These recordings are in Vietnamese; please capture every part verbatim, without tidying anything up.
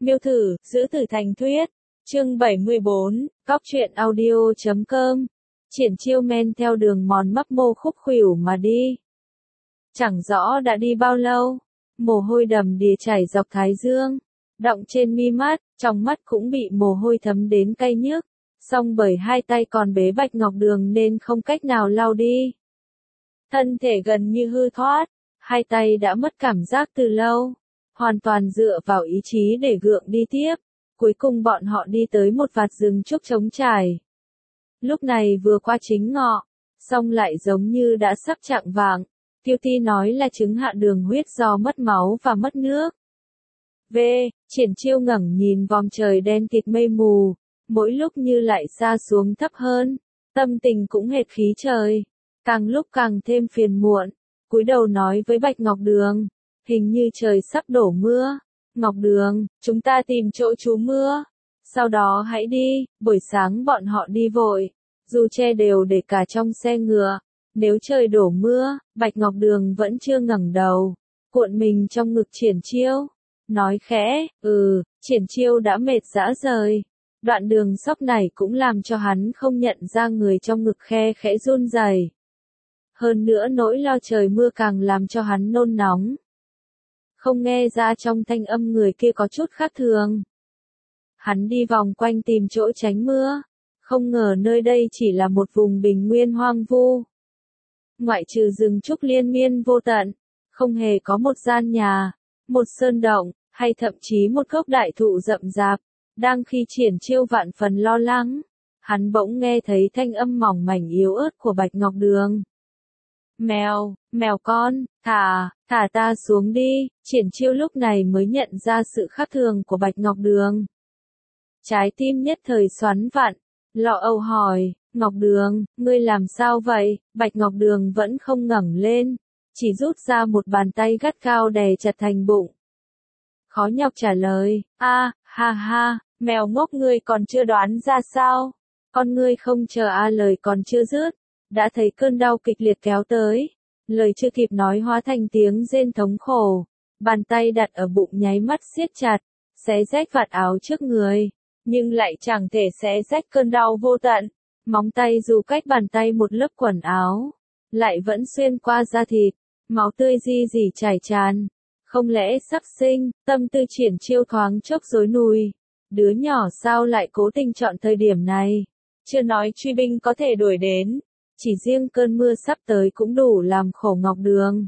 Miêu thử, giữ tử thành thuyết. Chương bảy mươi bốn, Cóc truyện audio chấm com. Triển Chiêu men theo đường mòn mấp mô khúc khuỷu mà đi. Chẳng rõ đã đi bao lâu, mồ hôi đầm đìa chảy dọc thái dương, đọng trên mi mắt, trong mắt cũng bị mồ hôi thấm đến cay nhức, song bởi hai tay còn bế bạch ngọc đường nên không cách nào lau đi. Thân thể gần như hư thoát, hai tay đã mất cảm giác từ lâu, hoàn toàn dựa vào ý chí để gượng đi tiếp. Cuối cùng bọn họ đi tới một vạt rừng trúc trống trải. Lúc này vừa qua chính ngọ, song lại giống như đã sắp chạng vạng. Tiêu Ti nói là chứng hạ đường huyết do mất máu và mất nước. V. Triển Chiêu ngẩng nhìn vòm trời đen kịt mây mù, mỗi lúc như lại xa xuống thấp hơn, tâm tình cũng hệt khí trời, càng lúc càng thêm phiền muộn. Cúi đầu nói với Bạch Ngọc Đường, hình như trời sắp đổ mưa. Ngọc Đường, chúng ta tìm chỗ trú mưa, sau đó hãy đi. Buổi sáng bọn họ đi vội, dù che đều để cả trong xe ngựa. Nếu trời đổ mưa, Bạch Ngọc Đường vẫn chưa ngẩng đầu, cuộn mình trong ngực Triển Chiêu, nói khẽ, ừ. Triển Chiêu đã mệt rã rời, đoạn đường sóc này cũng làm cho hắn không nhận ra người trong ngực khe khẽ run rẩy. Hơn nữa nỗi lo trời mưa càng làm cho hắn nôn nóng. Không nghe ra trong thanh âm người kia có chút khác thường. Hắn đi vòng quanh tìm chỗ tránh mưa, không ngờ nơi đây chỉ là một vùng bình nguyên hoang vu. Ngoại trừ rừng trúc liên miên vô tận, không hề có một gian nhà, một sơn động, hay thậm chí một gốc đại thụ rậm rạp. Đang khi Triển Chiêu vạn phần lo lắng, hắn bỗng nghe thấy thanh âm mỏng mảnh yếu ớt của Bạch Ngọc Đường. Mèo, mèo con, thả, thả ta xuống đi. Triển Chiêu lúc này mới nhận ra sự khác thường của Bạch Ngọc Đường. Trái tim nhất thời xoắn vặn, lo âu hỏi, Ngọc Đường, ngươi làm sao vậy? Bạch Ngọc Đường vẫn không ngẩng lên, chỉ rút ra một bàn tay gắt gao đè chặt thành bụng. Khó nhọc trả lời, a, ha ha, mèo ngốc ngươi còn chưa đoán ra sao? Con ngươi không chờ a lời còn chưa dứt, đã thấy cơn đau kịch liệt kéo tới. Lời chưa kịp nói hóa thành tiếng rên thống khổ, bàn tay đặt ở bụng nháy mắt siết chặt, xé rách vạt áo trước người, nhưng lại chẳng thể xé rách cơn đau vô tận. Móng tay dù cách bàn tay một lớp quần áo, lại vẫn xuyên qua da thịt, máu tươi di dì chảy tràn. Không lẽ sắp sinh? Tâm tư Triển Chiêu thoáng chốc rối nùi. Đứa nhỏ sao lại cố tình chọn thời điểm này? Chưa nói truy binh có thể đuổi đến, chỉ riêng cơn mưa sắp tới cũng đủ làm khổ Ngọc Đường.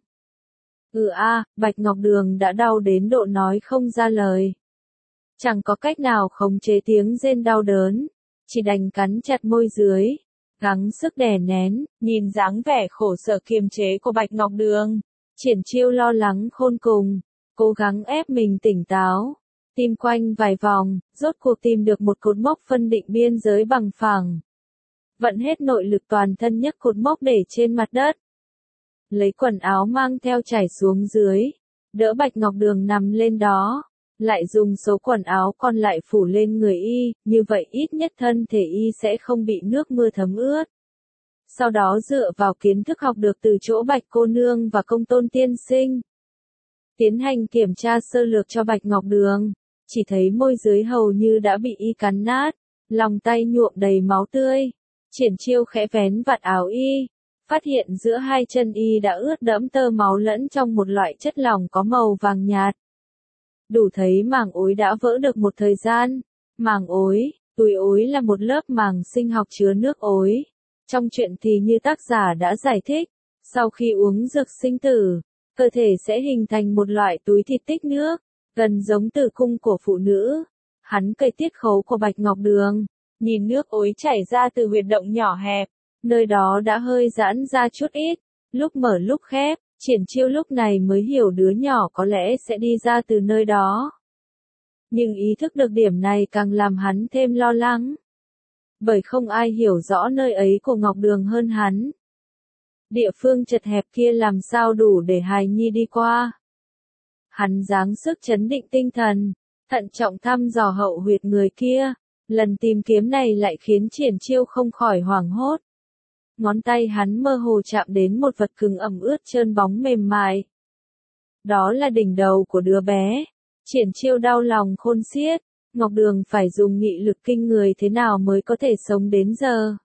Ừ a, à, Bạch Ngọc Đường đã đau đến độ nói không ra lời. Chẳng có cách nào khống chế tiếng rên đau đớn, chỉ đành cắn chặt môi dưới, gắng sức đè nén. Nhìn dáng vẻ khổ sở kiềm chế của Bạch Ngọc Đường, Triển Chiêu lo lắng khôn cùng, cố gắng ép mình tỉnh táo, tìm quanh vài vòng, rốt cuộc tìm được một cột mốc phân định biên giới bằng phẳng. Vận hết nội lực toàn thân nhấc cột mốc để trên mặt đất. Lấy quần áo mang theo trải xuống dưới, đỡ Bạch Ngọc Đường nằm lên đó, lại dùng số quần áo còn lại phủ lên người y, như vậy ít nhất thân thể y sẽ không bị nước mưa thấm ướt. Sau đó dựa vào kiến thức học được từ chỗ Bạch cô nương và Công Tôn tiên sinh, tiến hành kiểm tra sơ lược cho Bạch Ngọc Đường, chỉ thấy môi dưới hầu như đã bị y cắn nát, lòng tay nhuộm đầy máu tươi. Triển Chiêu khẽ vén vạt áo y, phát hiện giữa hai chân y đã ướt đẫm tơ máu lẫn trong một loại chất lỏng có màu vàng nhạt. Đủ thấy màng ối đã vỡ được một thời gian. Màng ối, túi ối là một lớp màng sinh học chứa nước ối. Trong truyện thì như tác giả đã giải thích, sau khi uống dược sinh tử, cơ thể sẽ hình thành một loại túi thịt tích nước, gần giống tử cung của phụ nữ. Hắn cậy tiết khấu của Bạch Ngọc Đường, nhìn nước ối chảy ra từ huyệt động nhỏ hẹp, nơi đó đã hơi giãn ra chút ít, lúc mở lúc khép. Triển Chiêu lúc này mới hiểu đứa nhỏ có lẽ sẽ đi ra từ nơi đó. Nhưng ý thức được điểm này càng làm hắn thêm lo lắng. Bởi không ai hiểu rõ nơi ấy của Ngọc Đường hơn hắn. Địa phương chật hẹp kia làm sao đủ để hài nhi đi qua. Hắn giáng sức trấn định tinh thần, thận trọng thăm dò hậu huyệt người kia. Lần tìm kiếm này lại khiến Triển Chiêu không khỏi hoảng hốt. Ngón tay hắn mơ hồ chạm đến một vật cứng ẩm ướt trơn bóng mềm mại. Đó là đỉnh đầu của đứa bé. Triển Chiêu đau lòng khôn xiết, Ngọc Đường phải dùng nghị lực kinh người thế nào mới có thể sống đến giờ.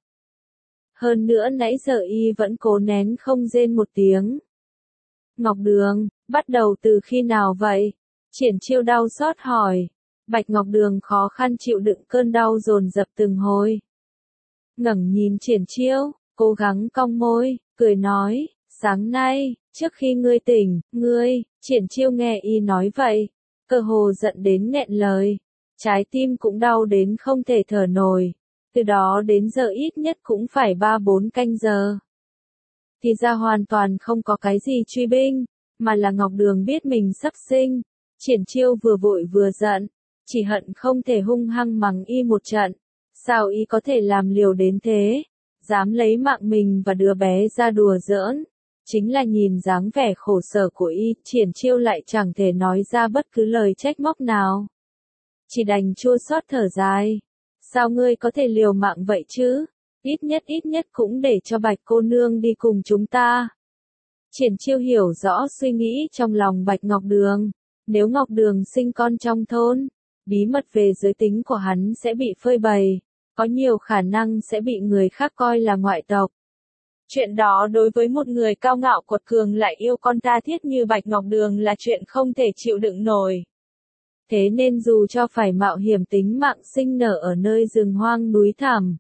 Hơn nữa nãy giờ y vẫn cố nén không rên một tiếng. Ngọc Đường, bắt đầu từ khi nào vậy? Triển Chiêu đau xót hỏi. Bạch Ngọc Đường khó khăn chịu đựng cơn đau dồn dập từng hồi. Ngẩng nhìn Triển Chiêu, cố gắng cong môi, cười nói, sáng nay, trước khi ngươi tỉnh, ngươi, Triển Chiêu nghe y nói vậy, cơ hồ giận đến nghẹn lời, trái tim cũng đau đến không thể thở nổi, từ đó đến giờ ít nhất cũng phải ba bốn canh giờ. Thì ra hoàn toàn không có cái gì truy binh, mà là Ngọc Đường biết mình sắp sinh, Triển Chiêu vừa vội vừa giận, chỉ hận không thể hung hăng mắng y một trận, sao y có thể làm liều đến thế, dám lấy mạng mình và đứa bé ra đùa giỡn. Chính là nhìn dáng vẻ khổ sở của y, Triển Chiêu lại chẳng thể nói ra bất cứ lời trách móc nào. Chỉ đành chua xót thở dài. Sao ngươi có thể liều mạng vậy chứ? Ít nhất ít nhất cũng để cho Bạch cô nương đi cùng chúng ta. Triển Chiêu hiểu rõ suy nghĩ trong lòng Bạch Ngọc Đường. Nếu Ngọc Đường sinh con trong thôn, bí mật về giới tính của hắn sẽ bị phơi bày, có nhiều khả năng sẽ bị người khác coi là ngoại tộc. Chuyện đó đối với một người cao ngạo quật cường lại yêu con tha thiết như Bạch Ngọc Đường là chuyện không thể chịu đựng nổi. Thế nên dù cho phải mạo hiểm tính mạng sinh nở ở nơi rừng hoang núi thẳm,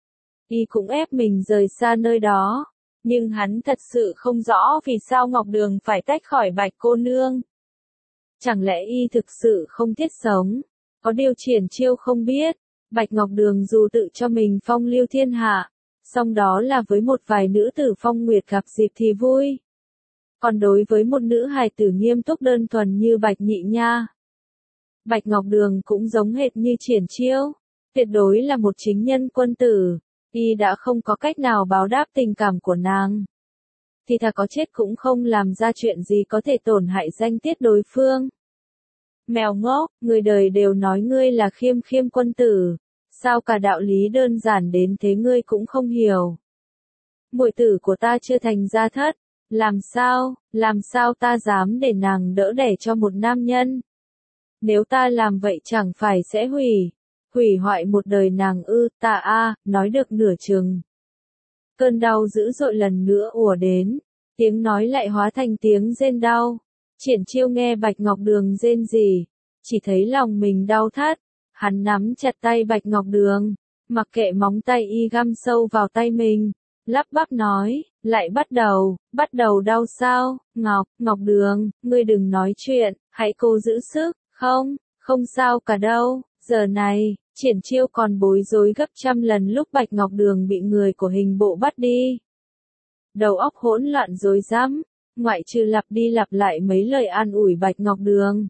y cũng ép mình rời xa nơi đó. Nhưng hắn thật sự không rõ vì sao Ngọc Đường phải tách khỏi Bạch cô nương. Chẳng lẽ y thực sự không thiết sống? Có điều Triển Chiêu không biết, Bạch Ngọc Đường dù tự cho mình phong lưu thiên hạ, song đó là với một vài nữ tử phong nguyệt gặp dịp thì vui. Còn đối với một nữ hài tử nghiêm túc đơn thuần như Bạch Nhị Nha, Bạch Ngọc Đường cũng giống hệt như Triển Chiêu, tuyệt đối là một chính nhân quân tử, y đã không có cách nào báo đáp tình cảm của nàng. Thì thà có chết cũng không làm ra chuyện gì có thể tổn hại danh tiết đối phương. Mèo ngốc, người đời đều nói ngươi là khiêm khiêm quân tử, sao cả đạo lý đơn giản đến thế ngươi cũng không hiểu. Muội tử của ta chưa thành gia thất, làm sao, làm sao ta dám để nàng đỡ đẻ cho một nam nhân. Nếu ta làm vậy chẳng phải sẽ hủy, hủy hoại một đời nàng ư, ta a, nói được nửa chừng. Cơn đau dữ dội lần nữa ùa đến, tiếng nói lại hóa thành tiếng rên đau. Triển Chiêu nghe Bạch Ngọc Đường rên rỉ, chỉ thấy lòng mình đau thắt, hắn nắm chặt tay Bạch Ngọc Đường, mặc kệ móng tay y găm sâu vào tay mình, lắp bắp nói, lại bắt đầu, bắt đầu đau sao, Ngọc, Ngọc Đường, ngươi đừng nói chuyện, hãy cố giữ sức, không, không sao cả đâu, giờ này, Triển Chiêu còn bối rối gấp trăm lần lúc Bạch Ngọc Đường bị người của hình bộ bắt đi. Đầu óc hỗn loạn rối rắm, ngoại trừ lặp đi lặp lại mấy lời an ủi Bạch Ngọc Đường.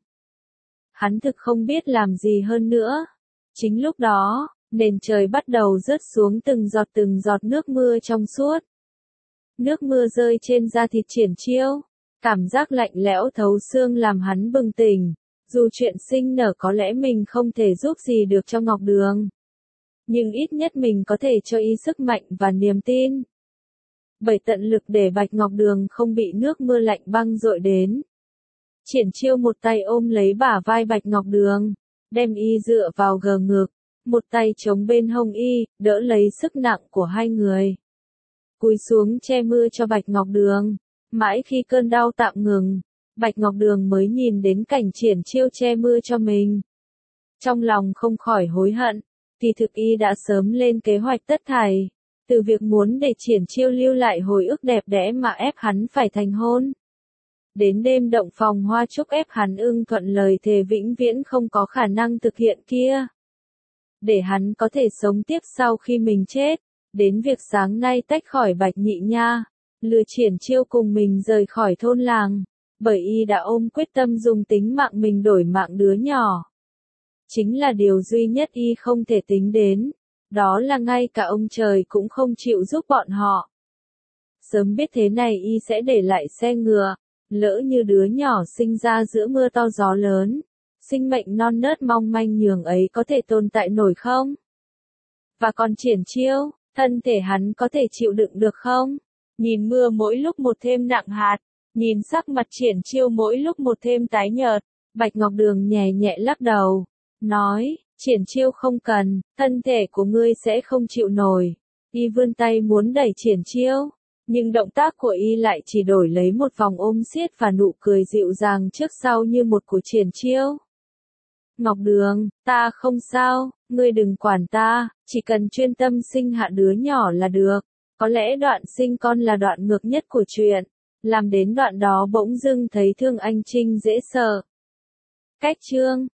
Hắn thực không biết làm gì hơn nữa. Chính lúc đó, nền trời bắt đầu rớt xuống từng giọt từng giọt nước mưa trong suốt. Nước mưa rơi trên da thịt Triển Chiêu, cảm giác lạnh lẽo thấu xương làm hắn bừng tỉnh. Dù chuyện sinh nở có lẽ mình không thể giúp gì được cho Ngọc Đường, nhưng ít nhất mình có thể cho y sức mạnh và niềm tin. Bởi tận lực để Bạch Ngọc Đường không bị nước mưa lạnh băng dội đến. Triển Chiêu một tay ôm lấy bả vai Bạch Ngọc Đường, đem y dựa vào gờ ngực, một tay chống bên hông y, đỡ lấy sức nặng của hai người. Cúi xuống che mưa cho Bạch Ngọc Đường, mãi khi cơn đau tạm ngừng, Bạch Ngọc Đường mới nhìn đến cảnh Triển Chiêu che mưa cho mình. Trong lòng không khỏi hối hận, thì thực y đã sớm lên kế hoạch tất thảy, từ việc muốn để Triển Chiêu lưu lại hồi ức đẹp đẽ mà ép hắn phải thành hôn. Đến đêm động phòng hoa chúc ép hắn ưng thuận lời thề vĩnh viễn không có khả năng thực hiện kia. Để hắn có thể sống tiếp sau khi mình chết, đến việc sáng nay tách khỏi Bạch Nhị Nha, lừa Triển Chiêu cùng mình rời khỏi thôn làng. Bởi y đã ôm quyết tâm dùng tính mạng mình đổi mạng đứa nhỏ. Chính là điều duy nhất y không thể tính đến, đó là ngay cả ông trời cũng không chịu giúp bọn họ. Sớm biết thế này y sẽ để lại xe ngựa, lỡ như đứa nhỏ sinh ra giữa mưa to gió lớn, sinh mệnh non nớt mong manh nhường ấy có thể tồn tại nổi không? Và còn Triển Chiêu, thân thể hắn có thể chịu đựng được không? Nhìn mưa mỗi lúc một thêm nặng hạt. Nhìn sắc mặt Triển Chiêu mỗi lúc một thêm tái nhợt, Bạch Ngọc Đường nhẹ nhẹ lắc đầu, nói, Triển Chiêu không cần, thân thể của ngươi sẽ không chịu nổi. Y vươn tay muốn đẩy Triển Chiêu, nhưng động tác của Y lại chỉ đổi lấy một vòng ôm siết và nụ cười dịu dàng trước sau như một của Triển Chiêu. Ngọc Đường, ta không sao, ngươi đừng quản ta, chỉ cần chuyên tâm sinh hạ đứa nhỏ là được. Có lẽ đoạn sinh con là đoạn ngược nhất của chuyện. Làm đến đoạn đó bỗng dưng thấy Thương Anh Trinh dễ sợ. Cách chương